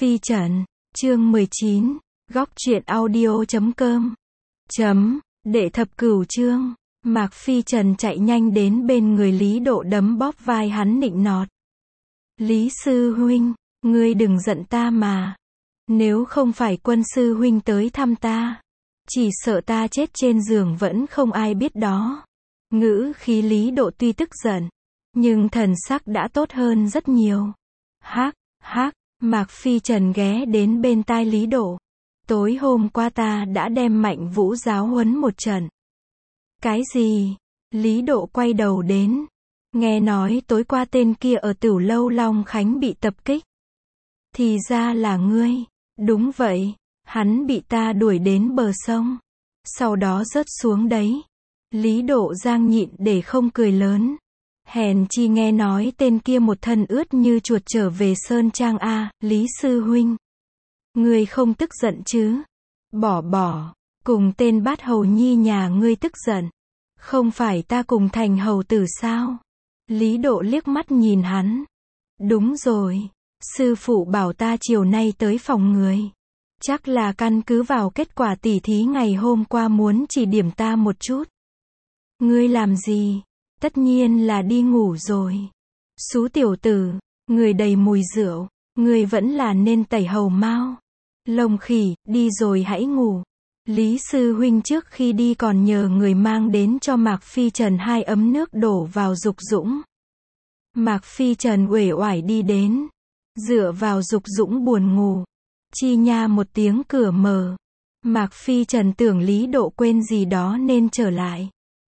Phi Trần, chương 19, góc truyện audio.com. Đệ thập cửu chương, Mạc Phi Trần chạy nhanh đến bên người Lý Độ đấm bóp vai hắn nịnh nọt. Lý sư huynh, ngươi đừng giận ta mà. Nếu không phải Quân sư huynh tới thăm ta, chỉ sợ ta chết trên giường vẫn không ai biết đó. Ngữ khí Lý Độ tuy tức giận, nhưng thần sắc đã tốt hơn rất nhiều. Hắc, Mạc Phi Trần ghé đến bên tai Lý Độ. Tối hôm qua ta đã đem Mạnh Vũ giáo huấn một trận. Cái gì? Lý Độ quay đầu đến. Nghe nói tối qua tên kia ở Tửu Lâu Long Khánh bị tập kích. Thì ra là ngươi. Đúng vậy. Hắn bị ta đuổi đến bờ sông. Sau đó rớt xuống đấy. Lý Độ giang nhịn để không cười lớn. Hèn chi nghe nói tên kia một thân ướt như chuột trở về Sơn Trang a, Lý sư huynh. Ngươi không tức giận chứ? Bỏ, cùng tên bát hầu nhi nhà ngươi tức giận. Không phải ta cùng thành hầu tử sao? Lý Độ liếc mắt nhìn hắn. Đúng rồi, sư phụ bảo ta chiều nay tới phòng người. Chắc là căn cứ vào kết quả tỉ thí ngày hôm qua muốn chỉ điểm ta một chút. Ngươi làm gì? Tất nhiên là đi ngủ rồi. Xú tiểu tử, người đầy mùi rượu, người vẫn là nên tẩy hầu mau. Lông khỉ, đi rồi hãy ngủ. Lý sư huynh trước khi đi còn nhờ người mang đến cho Mạc Phi Trần 2 ấm nước đổ vào Dục Dũng. Mạc Phi Trần uể oải đi đến, dựa vào Dục Dũng buồn ngủ. Chi nha một tiếng cửa mở. Mạc Phi Trần tưởng Lý Độ quên gì đó nên trở lại.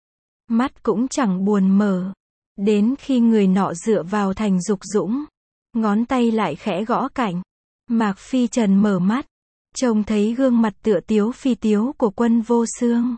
Mắt cũng chẳng buồn mở. Đến khi người nọ dựa vào thành Dục Dũng, ngón tay lại khẽ gõ cạnh. Mạc Phi Trần mở mắt, trông thấy gương mặt tựa tiếu phi tiếu của Quân Vô Xương.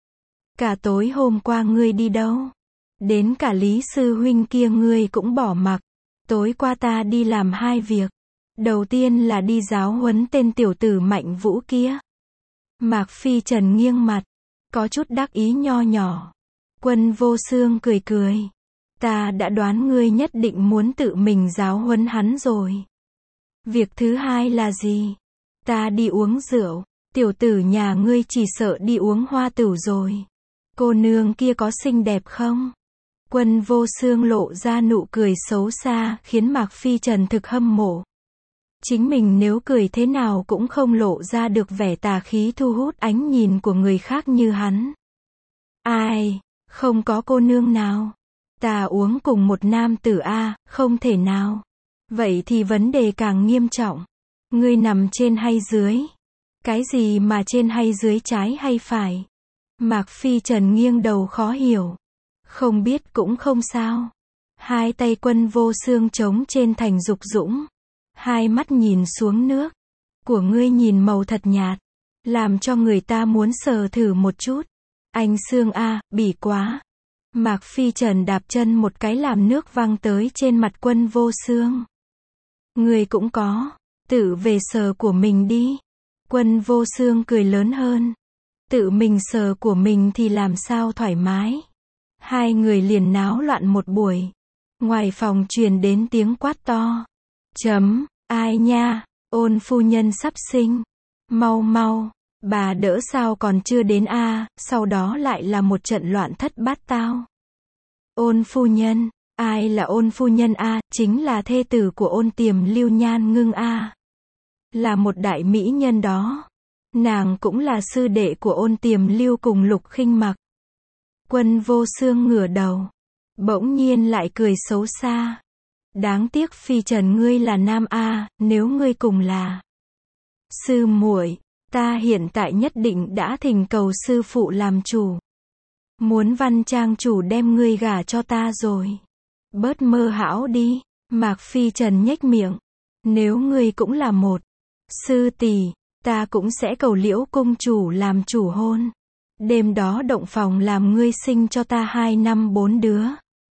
Cả tối hôm qua ngươi đi đâu? Đến cả Lý sư huynh kia ngươi cũng bỏ mặc. Tối qua ta đi làm 2 việc. Đầu tiên là đi giáo huấn tên tiểu tử Mạnh Vũ kia. Mạc Phi Trần nghiêng mặt, có chút đắc ý nho nhỏ. Quân Vô Xương cười cười. Ta đã đoán ngươi nhất định muốn tự mình giáo huấn hắn rồi. Việc thứ hai là gì? Ta đi uống rượu. Tiểu tử nhà ngươi chỉ sợ đi uống hoa tửu rồi. Cô nương kia có xinh đẹp không? Quân Vô Xương lộ ra nụ cười xấu xa, khiến Mạc Phi Trần thực hâm mộ. Chính mình nếu cười thế nào cũng không lộ ra được vẻ tà khí thu hút ánh nhìn của người khác như hắn. Ai? Không có cô nương nào. Ta uống cùng một nam tử a, không thể nào. Vậy thì vấn đề càng nghiêm trọng. Ngươi nằm trên hay dưới? Cái gì mà trên hay dưới, trái hay phải? Mạc Phi Trần nghiêng đầu khó hiểu. Không biết cũng không sao. Hai tay Quân Vô Xương trống trên thành Dục Dũng. Hai mắt nhìn xuống nước. Của ngươi nhìn màu thật nhạt. Làm cho người ta muốn sờ thử một chút. Anh Xương a, bỉ quá. Mạc Phi Trần đạp chân một cái làm nước văng tới trên mặt Quân Vô Xương. Ngươi cũng có. Tự về sờ của mình đi. Quân Vô Xương cười lớn hơn. Tự mình sờ của mình thì làm sao thoải mái. Hai người liền náo loạn một buổi. Ngoài phòng truyền đến tiếng quát to. Ai nha, Ôn phu nhân sắp sinh. Mau, bà đỡ sao còn chưa đến a? Sau đó lại là một trận loạn thất bát tao. Ôn phu nhân, ai là Ôn phu nhân a? Chính là thê tử của Ôn Tiềm Lưu Nhan Ngưng a. Là một đại mỹ nhân đó. Nàng cũng là sư đệ của Ôn Tiềm Lưu cùng Lục Khinh Mặc. Quân Vô Xương ngửa đầu, bỗng nhiên lại cười xấu xa. Đáng tiếc Phi Trần ngươi là nam a, nếu ngươi cùng là sư muội, ta hiện tại nhất định đã thỉnh cầu sư phụ làm chủ. Muốn Văn trang chủ đem ngươi gả cho ta rồi. Bớt mơ hão đi. Mạc Phi Trần nhếch miệng. Nếu ngươi cũng là một sư tỷ, ta cũng sẽ cầu Liễu cung chủ làm chủ hôn. Đêm đó động phòng làm ngươi sinh cho ta 2 năm 4 đứa.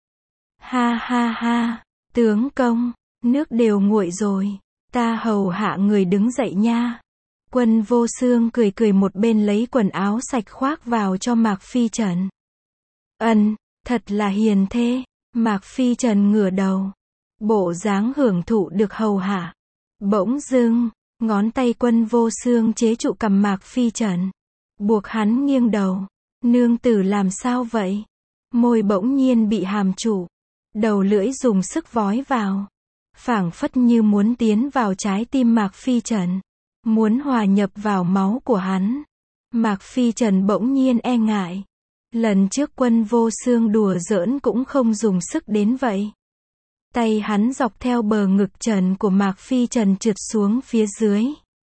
Ha, tướng công, nước đều nguội rồi. Ta hầu hạ người đứng dậy nha. Quân Vô Xương cười một bên lấy quần áo sạch khoác vào cho Mạc Phi Trần. Thật là hiền thê. Mạc Phi Trần ngửa đầu. Bộ dáng hưởng thụ được hầu hạ. Bỗng dưng, ngón tay Quân Vô Xương chế trụ cằm Mạc Phi Trần, buộc hắn nghiêng đầu. Nương tử làm sao vậy? Môi bỗng nhiên bị hàm trụ, đầu lưỡi dùng sức vói vào, phảng phất như muốn tiến vào trái tim Mạc Phi Trần, muốn hòa nhập vào máu của hắn. Mạc Phi Trần bỗng nhiên e ngại. Lần trước Quân Vô Xương đùa giỡn cũng không dùng sức đến vậy. Tay hắn dọc theo bờ ngực trần của Mạc Phi Trần trượt xuống phía dưới.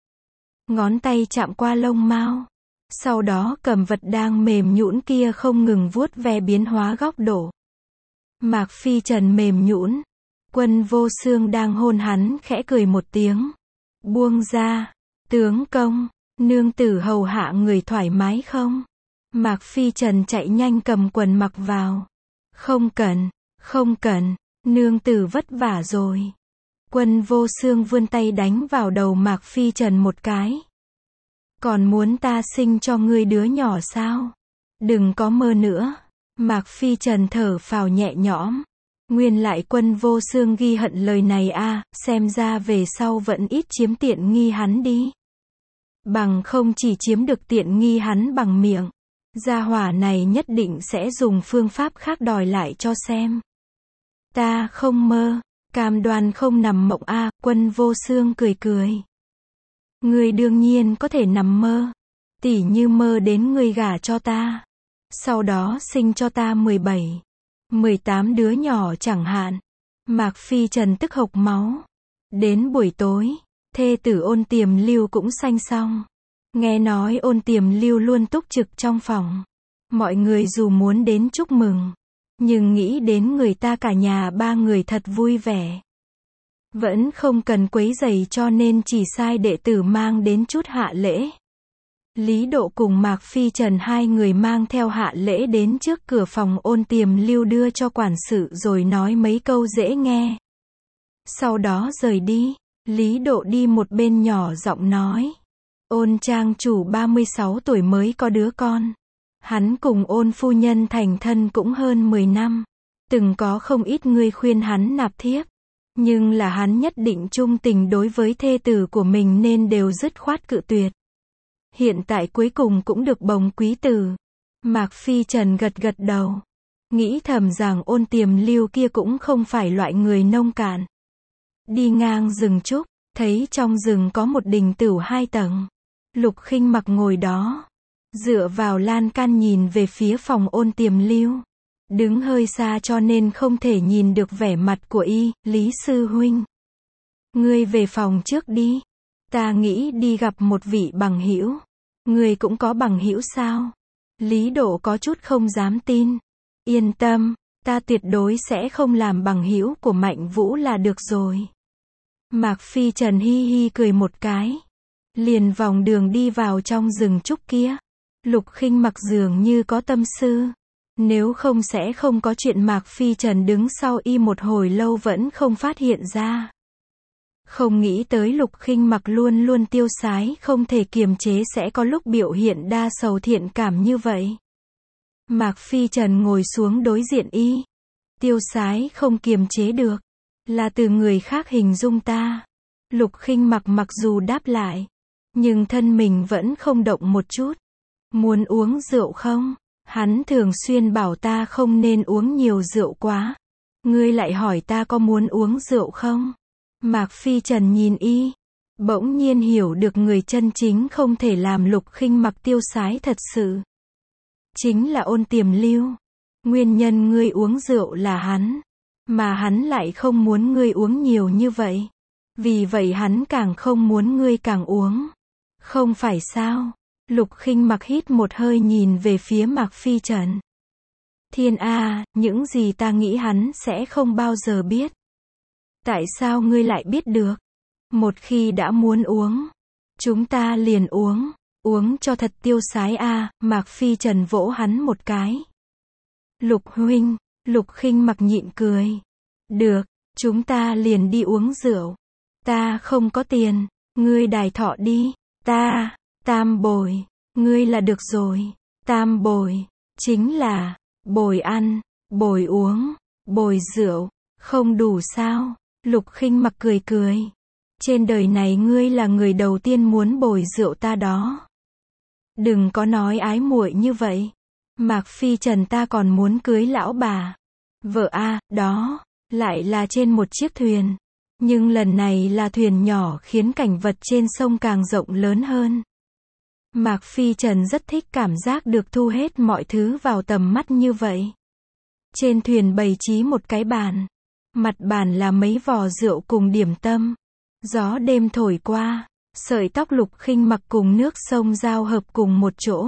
Ngón tay chạm qua lông mao. Sau đó cầm vật đang mềm nhũn kia không ngừng vuốt ve biến hóa góc độ. Mạc Phi Trần mềm nhũn. Quân Vô Xương đang hôn hắn khẽ cười một tiếng. Buông ra. Tướng công, nương tử hầu hạ người thoải mái không? Mạc Phi Trần chạy nhanh cầm quần mặc vào. Không cần, không cần, nương tử vất vả rồi. Quân Vô Xương vươn tay đánh vào đầu Mạc Phi Trần một cái. Còn muốn ta sinh cho ngươi đứa nhỏ sao? Đừng có mơ nữa. Mạc Phi Trần thở phào nhẹ nhõm. Nguyên lại Quân Vô Xương ghi hận lời này a, xem ra về sau vẫn ít chiếm tiện nghi hắn đi. Bằng không chỉ chiếm được tiện nghi hắn bằng miệng. Gia hỏa này nhất định sẽ dùng phương pháp khác đòi lại cho xem. Ta không mơ, cam đoan không nằm mộng a. Quân Vô Xương cười cười. Ngươi đương nhiên có thể nằm mơ. Tỉ như mơ đến ngươi gả cho ta. Sau đó sinh cho ta 17, 18 đứa nhỏ chẳng hạn. Mạc Phi Trần tức hộc máu. Đến buổi tối, thê tử Ôn Tiềm Lưu cũng sanh xong. Nghe nói Ôn Tiềm Lưu luôn túc trực trong phòng. Mọi người dù muốn đến chúc mừng, nhưng nghĩ đến người ta cả nhà ba người thật vui vẻ. Vẫn không cần quấy rầy cho nên chỉ sai đệ tử mang đến chút hạ lễ. Lý Độ cùng Mạc Phi Trần hai người mang theo hạ lễ đến trước cửa phòng Ôn Tiềm Lưu đưa cho quản sự rồi nói mấy câu dễ nghe. Sau đó rời đi, Lý Độ đi một bên nhỏ giọng nói. Ôn trang chủ 36 tuổi mới có đứa con. Hắn cùng Ôn phu nhân thành thân cũng hơn 10 năm. Từng có không ít người khuyên hắn nạp thiếp. Nhưng là hắn nhất định trung tình đối với thê tử của mình nên đều dứt khoát cự tuyệt. Hiện tại cuối cùng cũng được bồng quý tử. Mạc Phi Trần gật gật đầu. Nghĩ thầm rằng Ôn Tiềm Lưu kia cũng không phải loại người nông cạn. Đi ngang rừng trúc, thấy trong rừng có một đình tửu 2 tầng. Lục Khinh Mặc ngồi đó, dựa vào lan can nhìn về phía phòng Ôn Tiềm Lưu. Đứng hơi xa cho nên không thể nhìn được vẻ mặt của y. Lý sư huynh, ngươi về phòng trước đi. Ta nghĩ đi gặp một vị bằng hữu. Ngươi cũng có bằng hữu sao? Lý Độ có chút không dám tin. Yên tâm, ta tuyệt đối sẽ không làm bằng hữu của Mạnh Vũ là được rồi. Mạc Phi Trần hi hi cười một cái. Liền vòng đường đi vào trong rừng trúc kia. Lục Khinh Mặc dường như có tâm tư. Nếu không sẽ không có chuyện Mạc Phi Trần đứng sau y một hồi lâu vẫn không phát hiện ra. Không nghĩ tới Lục Khinh Mặc luôn luôn tiêu sái không thể kiềm chế sẽ có lúc biểu hiện đa sầu thiện cảm như vậy. Mạc Phi Trần ngồi xuống đối diện y. Tiêu sái không kiềm chế được. Là từ người khác hình dung ta. Lục Khinh Mặc mặc dù đáp lại. Nhưng thân mình vẫn không động một chút. Muốn uống rượu không? Hắn thường xuyên bảo ta không nên uống nhiều rượu quá. Ngươi lại hỏi ta có muốn uống rượu không? Mạc Phi Trần nhìn y. Bỗng nhiên hiểu được người chân chính không thể làm Lục Khinh Mặc tiêu sái thật sự. Chính là Ôn Tiềm Lưu. Nguyên nhân ngươi uống rượu là hắn. Mà hắn lại không muốn ngươi uống nhiều như vậy. Vì vậy hắn càng không muốn ngươi càng uống. Không phải sao? Lục Khinh Mặc hít một hơi nhìn về phía Mạc Phi Trần. Thiên A, những gì ta nghĩ hắn sẽ không bao giờ biết. Tại sao ngươi lại biết được? Một khi đã muốn uống, chúng ta liền uống. Uống cho thật tiêu sái a. Mạc Phi Trần vỗ hắn một cái. Lục huynh, Lục Khinh Mặc nhịn cười. Được, chúng ta liền đi uống rượu. Ta không có tiền, ngươi đài thọ đi. Ta, tam bồi, ngươi là được rồi. Tam bồi, chính là, bồi ăn, bồi uống, bồi rượu, không đủ sao? Lục Khinh Mặc cười cười. Trên đời này ngươi là người đầu tiên muốn bồi rượu ta đó. Đừng có nói ái muội như vậy. Mạc Phi Trần ta còn muốn cưới lão bà. Vợ a, đó, lại là trên một chiếc thuyền. Nhưng lần này là thuyền nhỏ khiến cảnh vật trên sông càng rộng lớn hơn. Mạc Phi Trần rất thích cảm giác được thu hết mọi thứ vào tầm mắt như vậy. Trên thuyền bày trí một cái bàn. Mặt bàn là mấy vò rượu cùng điểm tâm. Gió đêm thổi qua, sợi tóc Lục Khinh Mặc cùng nước sông giao hợp cùng một chỗ.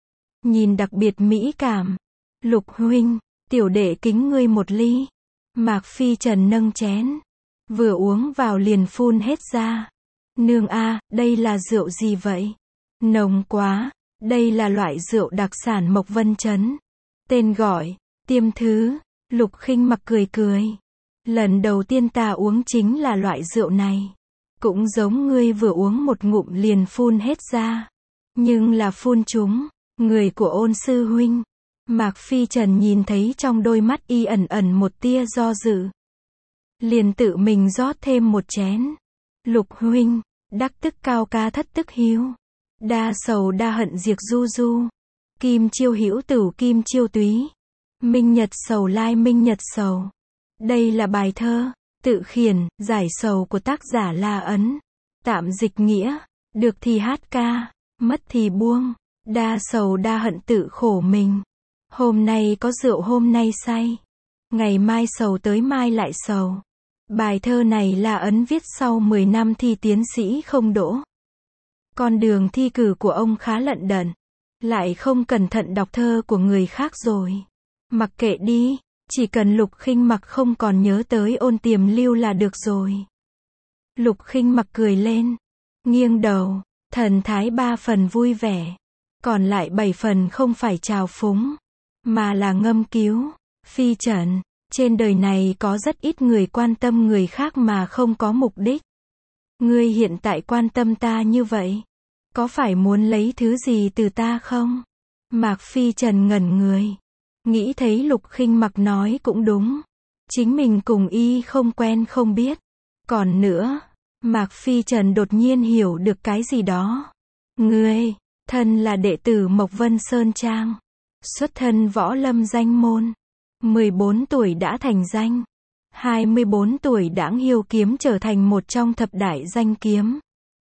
Nhìn đặc biệt mỹ cảm. Lục huynh, tiểu đệ kính ngươi một ly. Mạc Phi Trần nâng chén. Vừa uống vào liền phun hết ra. Nương a, đây là rượu gì vậy? Nồng quá, đây là loại rượu đặc sản Mộc Vân Trấn. Tên gọi, Tiêm Thứ. Lục Khinh Mặc cười cười. Lần đầu tiên ta uống chính là loại rượu này. Cũng giống ngươi vừa uống một ngụm liền phun hết ra. Nhưng là phun trúng, người của Ôn sư huynh. Mạc Phi Trần nhìn thấy trong đôi mắt y ẩn ẩn một tia do dự. Liền tự mình rót thêm một chén. Lục huynh, đắc tức cao ca thất tức hiếu. Đa sầu đa hận diệt du du. Kim chiêu hữu tửu kim chiêu túy. Minh nhật sầu lai minh nhật sầu. Đây là bài thơ, tự khiển, giải sầu của tác giả La Ấn. Tạm dịch nghĩa, được thì hát ca, mất thì buông. Đa sầu đa hận tự khổ mình. Hôm nay có rượu hôm nay say. Ngày mai sầu tới mai lại sầu. Bài thơ này La Ấn viết sau 10 năm thi tiến sĩ không đỗ. Con đường thi cử của ông khá lận đận. Lại không cẩn thận đọc thơ của người khác rồi. Mặc kệ đi, chỉ cần Lục Khinh Mặc không còn nhớ tới Ôn Tiềm Lưu là được rồi. Lục Khinh Mặc cười lên, nghiêng đầu, thần thái 3 phần vui vẻ. Còn lại 7 phần không phải trào phúng, mà là ngâm cứu. Phi Trần, trên đời này có rất ít người quan tâm người khác mà không có mục đích. Ngươi hiện tại quan tâm ta như vậy, có phải muốn lấy thứ gì từ ta không? Mạc Phi Trần ngẩn người, nghĩ thấy Lục Khinh Mặc nói cũng đúng. Chính mình cùng y không quen không biết. Còn nữa, Mạc Phi Trần đột nhiên hiểu được cái gì đó. Ngươi, thân là đệ tử Mộc Vân Sơn Trang. Xuất thân võ lâm danh môn. 14 tuổi đã thành danh. 24 tuổi đãng hiêu kiếm trở thành một trong thập đại danh kiếm.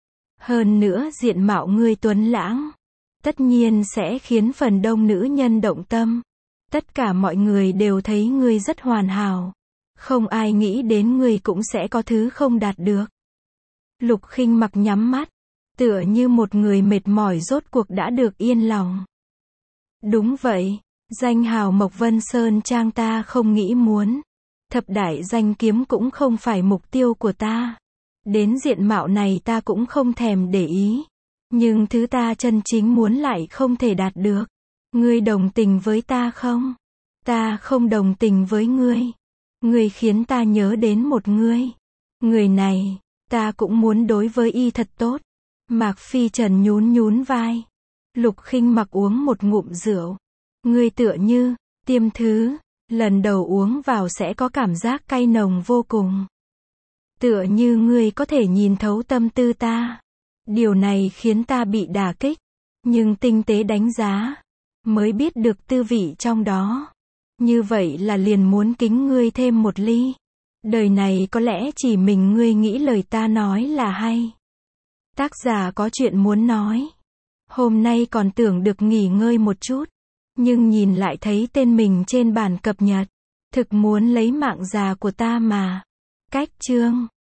Hơn nữa diện mạo ngươi tuấn lãng. Tất nhiên sẽ khiến phần đông nữ nhân động tâm. Tất cả mọi người đều thấy ngươi rất hoàn hảo. Không ai nghĩ đến ngươi cũng sẽ có thứ không đạt được. Lục Khinh Mặc nhắm mắt, tựa như một người mệt mỏi rốt cuộc đã được yên lòng. Đúng vậy, danh hào Mộc Vân Sơn Trang ta không nghĩ muốn. Thập đại danh kiếm cũng không phải mục tiêu của ta. Đến diện mạo này ta cũng không thèm để ý. Nhưng thứ ta chân chính muốn lại không thể đạt được. Ngươi đồng tình với ta không? Ta không đồng tình với ngươi. Ngươi khiến ta nhớ đến một người. Người này, ta cũng muốn đối với y thật tốt. Mạc Phi Trần nhún nhún vai. Lục Khinh Mặc uống một ngụm rượu. Ngươi tựa như, Tiêm Thứ, lần đầu uống vào sẽ có cảm giác cay nồng vô cùng. Tựa như ngươi có thể nhìn thấu tâm tư ta. Điều này khiến ta bị đả kích. Nhưng tinh tế đánh giá, mới biết được tư vị trong đó. Như vậy là liền muốn kính ngươi thêm một ly. Đời này có lẽ chỉ mình ngươi nghĩ lời ta nói là hay. Tác giả có chuyện muốn nói. Hôm nay còn tưởng được nghỉ ngơi một chút. Nhưng nhìn lại thấy tên mình trên bản cập nhật. Thực muốn lấy mạng già của ta mà. Cách chương